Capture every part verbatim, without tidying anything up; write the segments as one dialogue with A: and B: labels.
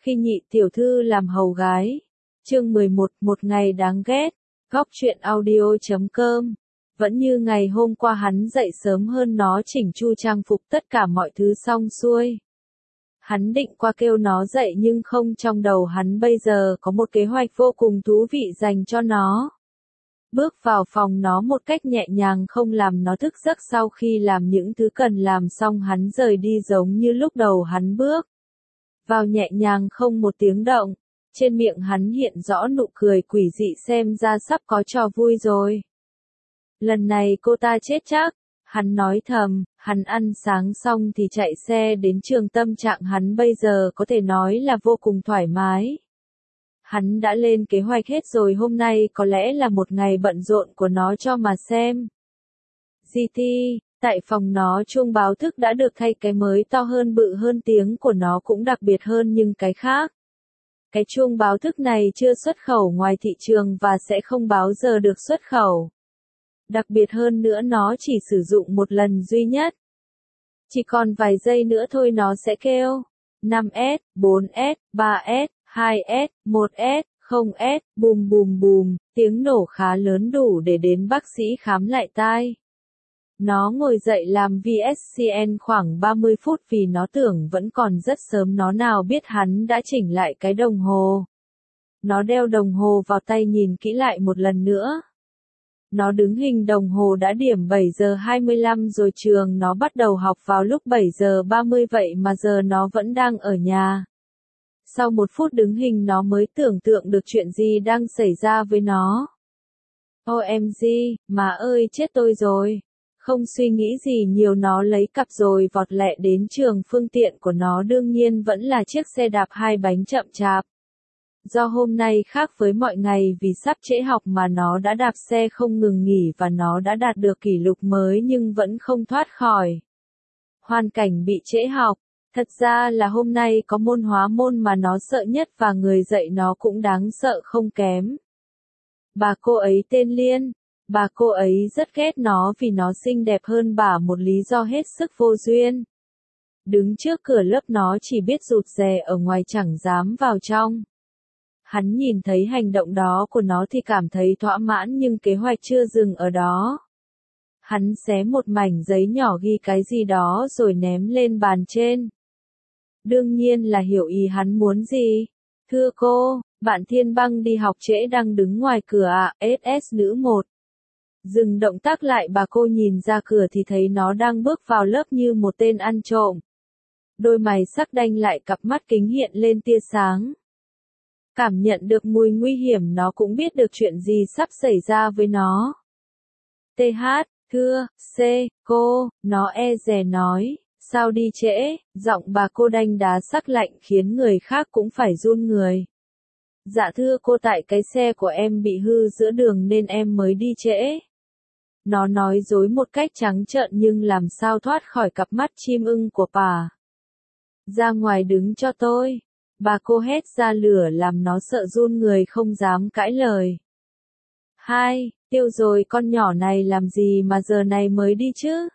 A: khi nhị tiểu thư làm hầu gái. Chương mười một, một ngày đáng ghét. Góc truyện audio chấm com. Vẫn như ngày hôm qua hắn dậy sớm hơn nó chỉnh chu trang phục tất cả mọi thứ xong xuôi. Hắn định qua kêu nó dậy nhưng không, trong đầu hắn bây giờ có một kế hoạch vô cùng thú vị dành cho nó. Bước vào phòng nó một cách nhẹ nhàng không làm nó thức giấc, sau khi làm những thứ cần làm xong hắn rời đi giống như lúc đầu hắn bước vào nhẹ nhàng không một tiếng động. Trên miệng hắn hiện rõ nụ cười quỷ dị, xem ra sắp có trò vui rồi. Lần này cô ta chết chắc, hắn nói thầm. Hắn ăn sáng xong thì chạy xe đến trường, tâm trạng hắn bây giờ có thể nói là vô cùng thoải mái. Hắn đã lên kế hoạch hết rồi, hôm nay có lẽ là một ngày bận rộn của nó cho mà xem. giê tê, tại phòng nó chuông báo thức đã được thay cái mới to hơn, bự hơn, tiếng của nó cũng đặc biệt hơn nhưng cái khác. Cái chuông báo thức này chưa xuất khẩu ngoài thị trường và sẽ không bao giờ được xuất khẩu. Đặc biệt hơn nữa nó chỉ sử dụng một lần duy nhất. Chỉ còn vài giây nữa thôi nó sẽ kêu. năm S, bốn S, ba S, hai S, một S, không S, bùm bùm bùm, tiếng nổ khá lớn đủ để đến bác sĩ khám lại tai. Nó ngồi dậy làm vê ét xê en khoảng ba mươi phút vì nó tưởng vẫn còn rất sớm, nó nào biết hắn đã chỉnh lại cái đồng hồ. Nó đeo đồng hồ vào tay nhìn kỹ lại một lần nữa. Nó đứng hình đồng hồ đã điểm bảy giờ hai mươi lăm rồi, trường nó bắt đầu học vào lúc bảy giờ ba mươi vậy mà giờ nó vẫn đang ở nhà. Sau một phút đứng hình nó mới tưởng tượng được chuyện gì đang xảy ra với nó. ô em giê, má ơi chết tôi rồi. Không suy nghĩ gì nhiều nó lấy cặp rồi vọt lẹ đến trường, phương tiện của nó đương nhiên vẫn là chiếc xe đạp hai bánh chậm chạp. Do hôm nay khác với mọi ngày vì sắp trễ học mà nó đã đạp xe không ngừng nghỉ và nó đã đạt được kỷ lục mới nhưng vẫn không thoát khỏi hoàn cảnh bị trễ học. Thật ra là hôm nay có môn hóa môn mà nó sợ nhất và người dạy nó cũng đáng sợ không kém. Bà cô ấy tên Liên. Bà cô ấy rất ghét nó vì nó xinh đẹp hơn bà một lý do hết sức vô duyên. Đứng trước cửa lớp nó chỉ biết rụt rè ở ngoài, chẳng dám vào trong. Hắn nhìn thấy hành động đó của nó thì cảm thấy thỏa mãn nhưng kế hoạch chưa dừng ở đó. Hắn xé một mảnh giấy nhỏ ghi cái gì đó rồi ném lên bàn trên. Đương nhiên là hiểu ý hắn muốn gì. Thưa cô, bạn Thiên Băng đi học trễ đang đứng ngoài cửa ạ, à, ét ét nữ một. Dừng động tác lại, bà cô nhìn ra cửa thì thấy nó đang bước vào lớp như một tên ăn trộm. Đôi mày sắc đanh lại, cặp mắt kính hiện lên tia sáng. Cảm nhận được mùi nguy hiểm, nó cũng biết được chuyện gì sắp xảy ra với nó. tê hát, thưa, C, cô, nó e dè nói, sao đi trễ, giọng bà cô đanh đá sắc lạnh khiến người khác cũng phải run người. Dạ thưa cô, tại cái xe của em bị hư giữa đường nên em mới đi trễ. Nó nói dối một cách trắng trợn nhưng làm sao thoát khỏi cặp mắt chim ưng của bà. Ra ngoài đứng cho tôi. Bà cô hét ra lửa làm nó sợ run người không dám cãi lời. Hai, tiêu rồi, con nhỏ này làm gì mà giờ này mới đi chứ?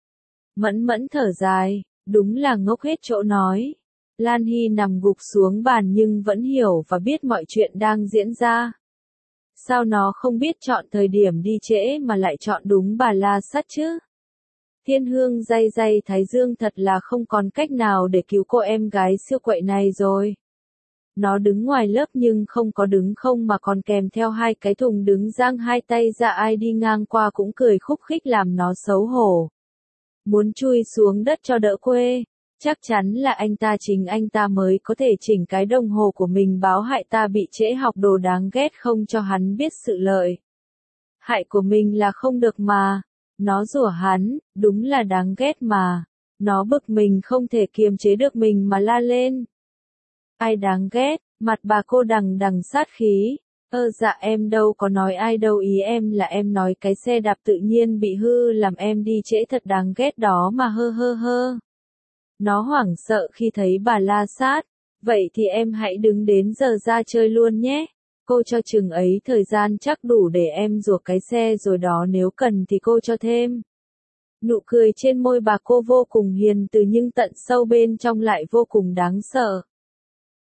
A: Mẫn mẫn thở dài, đúng là ngốc hết chỗ nói. Lan Hy nằm gục xuống bàn nhưng vẫn hiểu và biết mọi chuyện đang diễn ra. Sao nó không biết chọn thời điểm đi trễ mà lại chọn đúng bà La Sắt chứ? Thiên Hương day day thái dương, thật là không còn cách nào để cứu cô em gái siêu quậy này rồi. Nó đứng ngoài lớp nhưng không có đứng không mà còn kèm theo hai cái thùng đứng giang hai tay ra, ai đi ngang qua cũng cười khúc khích làm nó xấu hổ. Muốn chui xuống đất cho đỡ quê. Chắc chắn là anh ta, chính anh ta mới có thể chỉnh cái đồng hồ của mình báo hại ta bị trễ học, đồ đáng ghét, không cho hắn biết sự lợi hại của mình là không được mà. Nó rủa hắn, đúng là đáng ghét mà. Nó bực mình không thể kiềm chế được mình mà la lên. Ai đáng ghét, mặt bà cô đằng đằng sát khí. Ơ dạ em đâu có nói ai đâu, ý em là em nói cái xe đạp tự nhiên bị hư làm em đi trễ, thật đáng ghét đó mà, hơ hơ hơ. Nó hoảng sợ khi thấy bà la sát. Vậy thì em hãy đứng đến giờ ra chơi luôn nhé. Cô cho chừng ấy thời gian chắc đủ để em rủa cái xe rồi đó, nếu cần thì cô cho thêm. Nụ cười trên môi bà cô vô cùng hiền từ nhưng tận sâu bên trong lại vô cùng đáng sợ.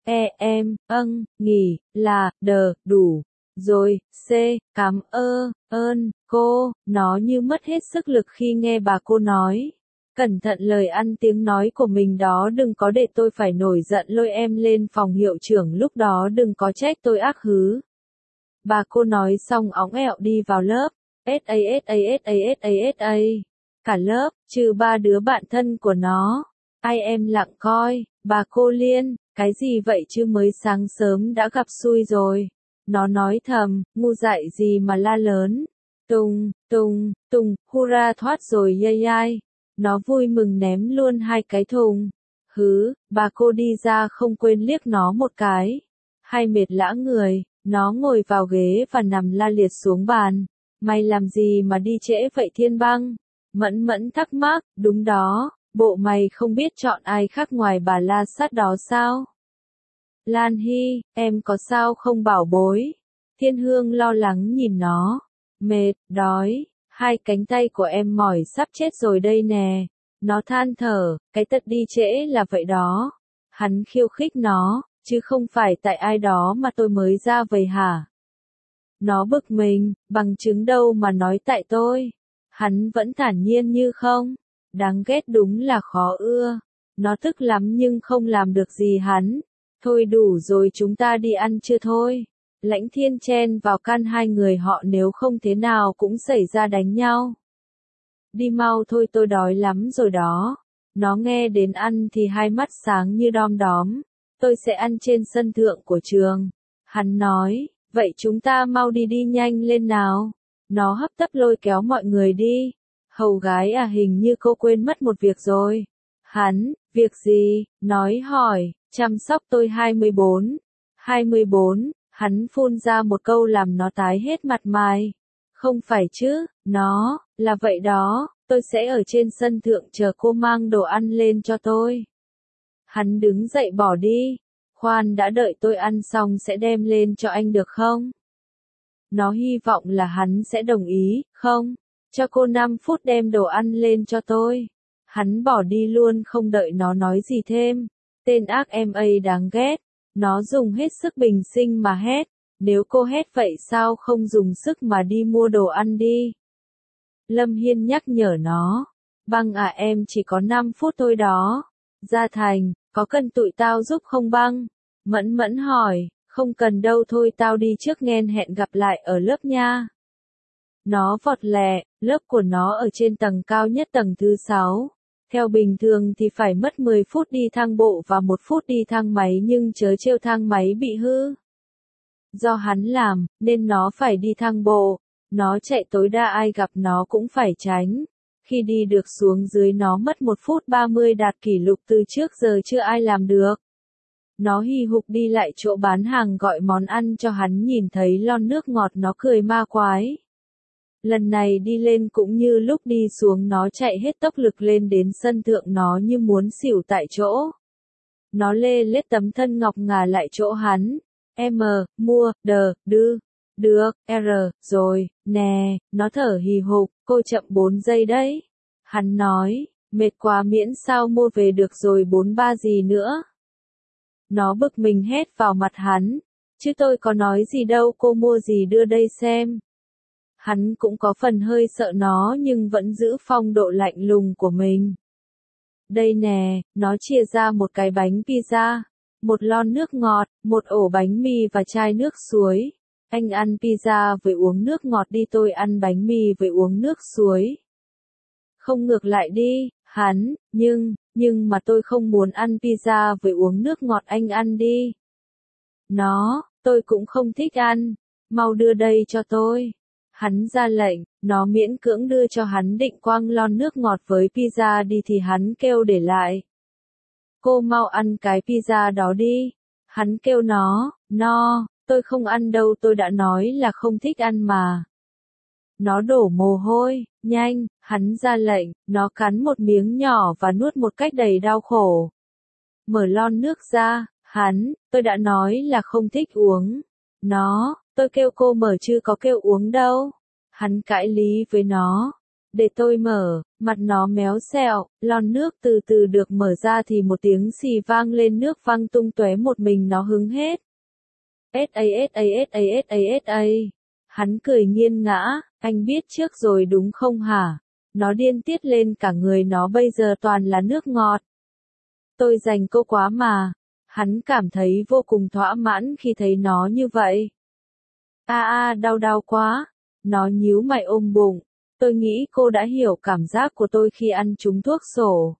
A: E em, âng, nghỉ, là, đờ, đủ. Rồi, C, cảm ơ, ơn, cô, nó như mất hết sức lực khi nghe bà cô nói. Cẩn thận lời ăn tiếng nói của mình đó, đừng có để tôi phải nổi giận lôi em lên phòng hiệu trưởng, lúc đó đừng có trách tôi ác hứ. Bà cô nói xong óng ẹo đi vào lớp. ét a ét a ét a ét a ét a. Cả lớp, trừ ba đứa bạn thân của nó. Ai em lặng coi, bà cô Liên, cái gì vậy chứ mới sáng sớm đã gặp xui rồi. Nó nói thầm, ngu dại gì mà la lớn. Tùng, Tùng, Tùng, hurra thoát rồi yay yay. Nó vui mừng ném luôn hai cái thùng. Hứ, bà cô đi ra không quên liếc nó một cái. Hay mệt lã người, nó ngồi vào ghế và nằm la liệt xuống bàn. Mày làm gì mà đi trễ vậy Thiên Băng? Mẫn Mẫn thắc mắc, đúng đó, bộ mày không biết chọn ai khác ngoài bà La Sát đó sao? Lan Hy, em có sao không bảo bối? Thiên Hương lo lắng nhìn nó. Mệt, đói, hai cánh tay của em mỏi sắp chết rồi đây nè. Nó than thở, cái tật đi trễ là vậy đó. Hắn khiêu khích nó, chứ không phải tại ai đó mà tôi mới ra vậy hả? Nó bực mình, bằng chứng đâu mà nói tại tôi. Hắn vẫn thản nhiên như không. Đáng ghét đúng là khó ưa. Nó tức lắm nhưng không làm được gì hắn. Thôi đủ rồi, chúng ta đi ăn chưa thôi. Lãnh Thiên chen vào can hai người họ, nếu không thế nào cũng xảy ra đánh nhau. Đi mau thôi, tôi đói lắm rồi đó. Nó nghe đến ăn thì hai mắt sáng như đom đóm. Tôi sẽ ăn trên sân thượng của trường. Hắn nói, vậy chúng ta mau đi đi nhanh lên nào. Nó hấp tấp lôi kéo mọi người đi. Hầu gái à, hình như cô quên mất một việc rồi. Hắn, việc gì? Nói hỏi, chăm sóc tôi hai mươi bốn. hai mươi bốn, hắn phun ra một câu làm nó tái hết mặt mày. Không phải chứ, nó, là vậy đó, tôi sẽ ở trên sân thượng chờ cô mang đồ ăn lên cho tôi. Hắn đứng dậy bỏ đi. Khoan đã, đợi tôi ăn xong sẽ đem lên cho anh được không? Nó hy vọng là hắn sẽ đồng ý, không? Cho cô năm phút đem đồ ăn lên cho tôi. Hắn bỏ đi luôn không đợi nó nói gì thêm. Tên ác em ấy đáng ghét. Nó dùng hết sức bình sinh mà hét. Nếu cô hét vậy sao không dùng sức mà đi mua đồ ăn đi? Lâm Hiên nhắc nhở nó. Băng à, em chỉ có năm phút thôi đó. Gia Thành, có cần tụi tao giúp không Băng? Mẫn Mẫn hỏi. Không cần đâu, thôi tao đi trước nghen, hẹn gặp lại ở lớp nha. Nó vọt lẹ, lớp của nó ở trên tầng cao nhất, tầng thứ sáu. Theo bình thường thì phải mất mười phút đi thang bộ và một phút đi thang máy, nhưng chớ trêu thang máy bị hư. Do hắn làm, nên nó phải đi thang bộ. Nó chạy tối đa, ai gặp nó cũng phải tránh. Khi đi được xuống dưới nó mất một phút ba mươi, đạt kỷ lục từ trước giờ chưa ai làm được. Nó hì hục đi lại chỗ bán hàng gọi món ăn cho hắn, nhìn thấy lon nước ngọt nó cười ma quái. Lần này đi lên cũng như lúc đi xuống, nó chạy hết tốc lực lên đến sân thượng, nó như muốn xỉu tại chỗ. Nó lê lết tấm thân ngọc ngà lại chỗ hắn. M, mua, đờ, đư, được, R, rồi, nè, nó thở hì hục, cô chậm bốn giây đấy. Hắn nói, mệt quá miễn sao mua về được rồi, bốn ba gì nữa. Nó bực mình hét vào mặt hắn, chứ tôi có nói gì đâu, cô mua gì đưa đây xem. Hắn cũng có phần hơi sợ nó nhưng vẫn giữ phong độ lạnh lùng của mình. Đây nè, nó chia ra một cái bánh pizza, một lon nước ngọt, một ổ bánh mì và chai nước suối. Anh ăn pizza với uống nước ngọt đi, tôi ăn bánh mì với uống nước suối. Không, ngược lại đi, hắn, nhưng, nhưng mà tôi không muốn ăn pizza với uống nước ngọt, anh ăn đi. Nó, tôi cũng không thích ăn, mau đưa đây cho tôi. Hắn ra lệnh, nó miễn cưỡng đưa cho hắn, định quăng lon nước ngọt với pizza đi thì hắn kêu để lại. Cô mau ăn cái pizza đó đi. Hắn kêu nó, no, tôi không ăn đâu, tôi đã nói là không thích ăn mà. Nó đổ mồ hôi, nhanh, hắn ra lệnh, nó cắn một miếng nhỏ và nuốt một cách đầy đau khổ. Mở lon nước ra, hắn, tôi đã nói là không thích uống. Nó, tôi kêu cô mở chứ có kêu uống đâu. Hắn cãi lý với nó. Để tôi mở, mặt nó méo xẹo, lon nước từ từ được mở ra thì một tiếng xì vang lên, nước văng tung tóe, một mình nó hứng hết. ét a ét a ét a ét a ét a. Hắn cười nghiêng ngã, anh biết trước rồi đúng không hả? Nó điên tiết lên cả người, nó bây giờ toàn là nước ngọt. Tôi dành cô quá mà. Hắn cảm thấy vô cùng thỏa mãn khi thấy nó như vậy. A a đau đau quá. Nó nhíu mày ôm bụng. Tôi nghĩ cô đã hiểu cảm giác của tôi khi ăn trúng thuốc sổ.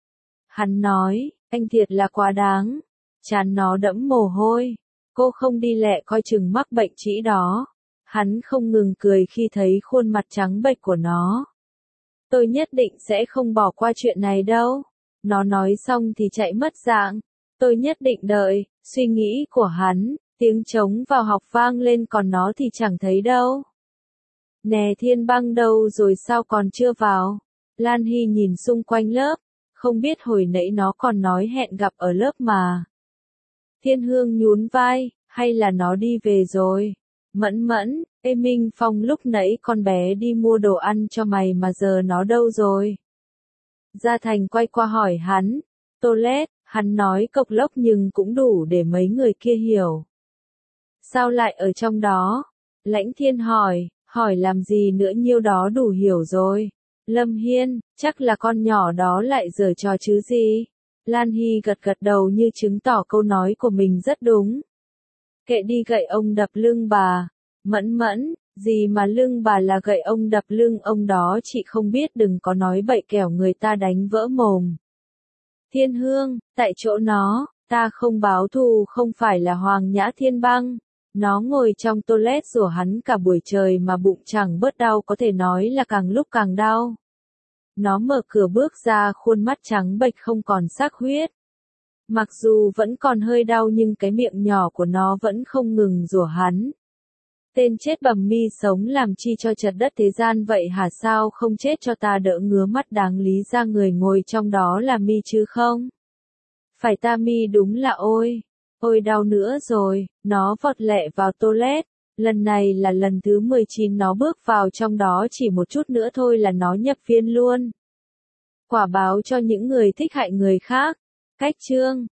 A: Hắn nói, anh thiệt là quá đáng. Trán nó đẫm mồ hôi. Cô không đi lẹ coi chừng mắc bệnh trĩ đó. Hắn không ngừng cười khi thấy khuôn mặt trắng bệch của nó. Tôi nhất định sẽ không bỏ qua chuyện này đâu. Nó nói xong thì chạy mất dạng. Tôi nhất định đợi, suy nghĩ của hắn, tiếng trống vào học vang lên, còn nó thì chẳng thấy đâu. Nè, Thiên Băng đâu rồi, sao còn chưa vào? Lan Hy nhìn xung quanh lớp, không biết hồi nãy nó còn nói hẹn gặp ở lớp mà. Thiên Hương nhún vai, hay là nó đi về rồi? Mẫn Mẫn, ê Minh Phong, lúc nãy con bé đi mua đồ ăn cho mày mà giờ nó đâu rồi? Gia Thành quay qua hỏi hắn. Toilet, hắn nói cộc lốc nhưng cũng đủ để mấy người kia hiểu. Sao lại ở trong đó? Lãnh Thiên hỏi, hỏi làm gì nữa, nhiêu đó đủ hiểu rồi. Lâm Hiên, chắc là con nhỏ đó lại giở trò chứ gì? Lan Hy gật gật đầu như chứng tỏ câu nói của mình rất đúng. Kệ đi, gậy ông đập lưng bà. Mẫn Mẫn, gì mà lưng bà là gậy ông đập lưng ông đó, chị không biết, đừng có nói bậy kẻo người ta đánh vỡ mồm. Thiên Hương, tại chỗ nó, ta không báo thù, không phải là Hoàng Nhã Thiên Băng. Nó ngồi trong toilet rủa hắn cả buổi trời mà bụng chẳng bớt đau, có thể nói là càng lúc càng đau. Nó mở cửa bước ra, khuôn mắt trắng bệch không còn sắc huyết. Mặc dù vẫn còn hơi đau nhưng cái miệng nhỏ của nó vẫn không ngừng rủa hắn. Tên chết bầm mi sống làm chi cho chật đất thế gian vậy hả, sao không chết cho ta đỡ ngứa mắt, đáng lý ra người ngồi trong đó là mi chứ không? Phải ta mi, đúng là ôi, ôi đau nữa rồi, nó vọt lẹ vào toilet, lần này là lần thứ mười chín nó bước vào trong đó, chỉ một chút nữa thôi là nó nhập viên luôn. Quả báo cho những người thích hại người khác. Cách chương